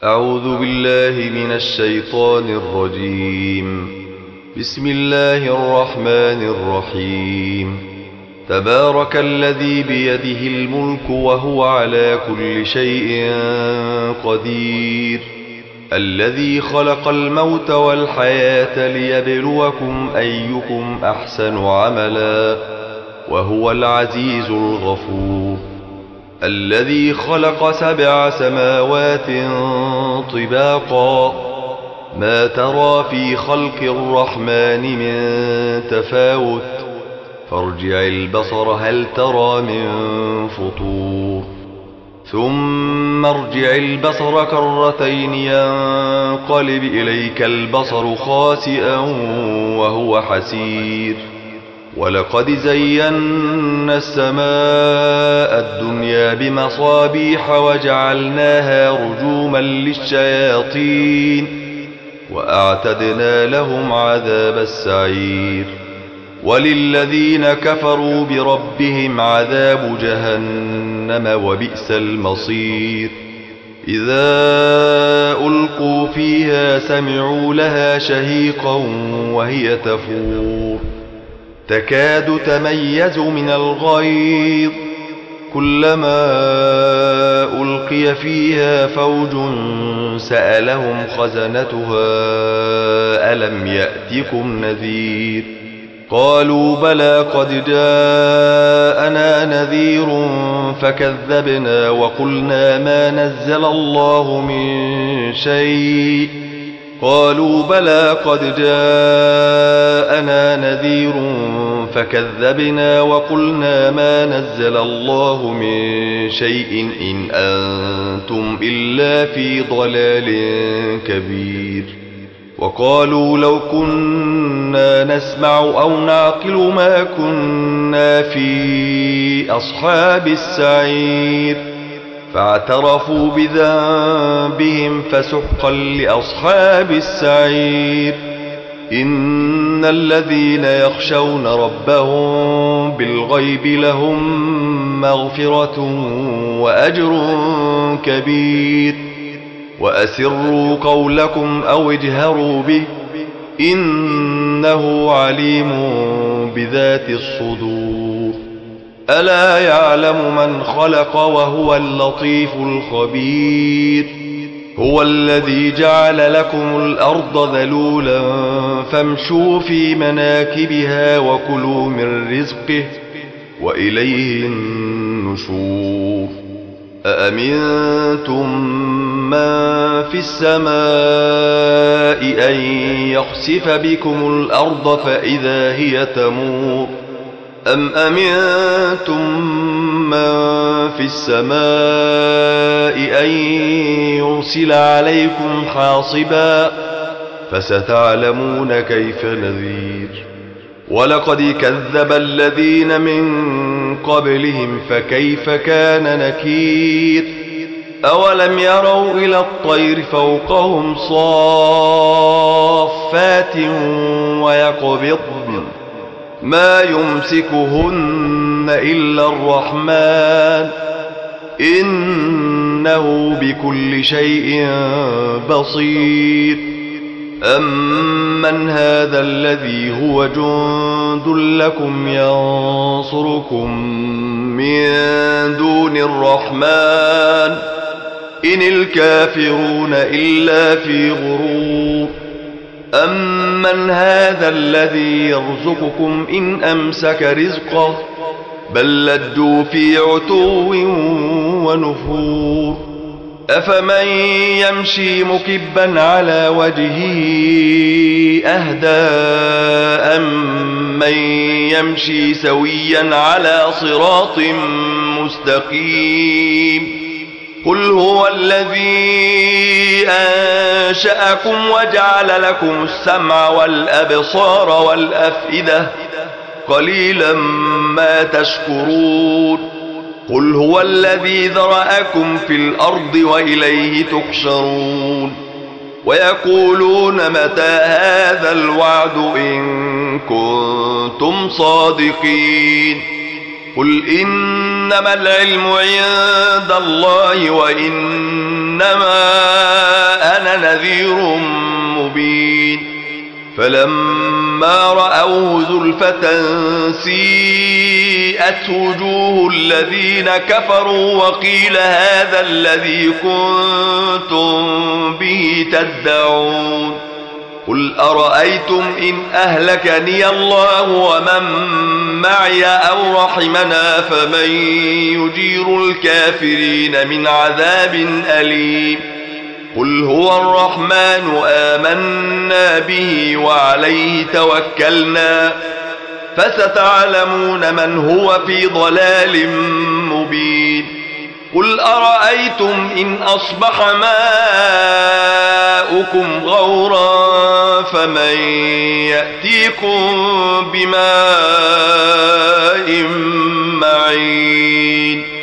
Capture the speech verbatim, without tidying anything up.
أعوذ بالله من الشيطان الرجيم. بسم الله الرحمن الرحيم. تبارك الذي بيده الملك وهو على كل شيء قدير، الذي خلق الموت والحياة ليبلوكم أيكم أحسن عملا، وهو العزيز الغفور. الذي خلق سبع سماوات طباقا، ما ترى في خلق الرحمن من تفاوت، فارجع البصر هل ترى من فطور، ثم ارجع البصر كرتين ينقلب إليك البصر خاسئا وهو حسير. ولقد زينا السماء الدنيا بمصابيح وجعلناها رجوما للشياطين، وأعتدنا لهم عذاب السعير. وللذين كفروا بربهم عذاب جهنم وبئس المصير. إذا ألقوا فيها سمعوا لها شهيقا وهي تفور، تكاد تميز من الغيظ، كلما ألقي فيها فوج سألهم خزنتها ألم يأتكم نذير؟ قالوا بلى قد جاءنا نذير فكذبنا وقلنا ما نزل الله من شيء. قالوا بلى قد جاءنا نذير فكذبنا وقلنا ما نزل الله من شيء إن أنتم إلا في ضلال كبير. وقالوا لو كنا نسمع أو نعقل ما كنا في أصحاب السعير، فاعترفوا بذنبهم فسحقا لأصحاب السعير. إن الذين يخشون ربهم بالغيب لهم مغفرة وأجر كبير. وأسروا قولكم أو اجهروا به إنه عليم بذات الصدور. ألا يعلم من خلق وهو اللطيف الخبير. هو الذي جعل لكم الأرض ذلولا فامشوا في مناكبها وكلوا من رزقه وإليه النشور. أأمنتم من في السماء أن يخسف بكم الأرض فإذا هي تمور، أم أمنتم من في السماء أن يرسل عليكم حاصبا، فستعلمون كيف نذير. ولقد كذب الذين من قبلهم فكيف كان نكير. أولم يروا إلى الطير فوقهم صافات ويقبضن ما يمسكهن إلا الرحمن إنه بكل شيء بصير. أمن هذا الذي هو جند لكم ينصركم من دون الرحمن إن الكافرون إلا في غرور. أمن هذا الذي يرزقكم إن أمسك رزقه بل لجوا في عتو ونفور. أفمن يمشي مكبا على وجهه أهدى أمن يمشي سويا على صراط مستقيم. قل هو الذي أنشأكم وجعل لكم السمع والأبصار والأفئدة قليلا ما تشكرون. قل هو الذي ذرأكم في الأرض وإليه تحشرون. ويقولون متى هذا الوعد إن كنتم صادقين. قل إنما العلم عند الله وإنما أنا نذير مبين فلما رأوه زلفة سيئت وجوه الذين كفروا وقيل هذا الذي كنتم به تدعون قل أرأيتم إن أهلكني الله ومن معي أو رحمنا فمن يجير الكافرين من عذاب أليم قل هو الرحمن آمنا به وعليه توكلنا فستعلمون من هو في ضلال مبين قل أرأيتم إن أصبح ماؤكم غورا فمن يأتيكم بماء معين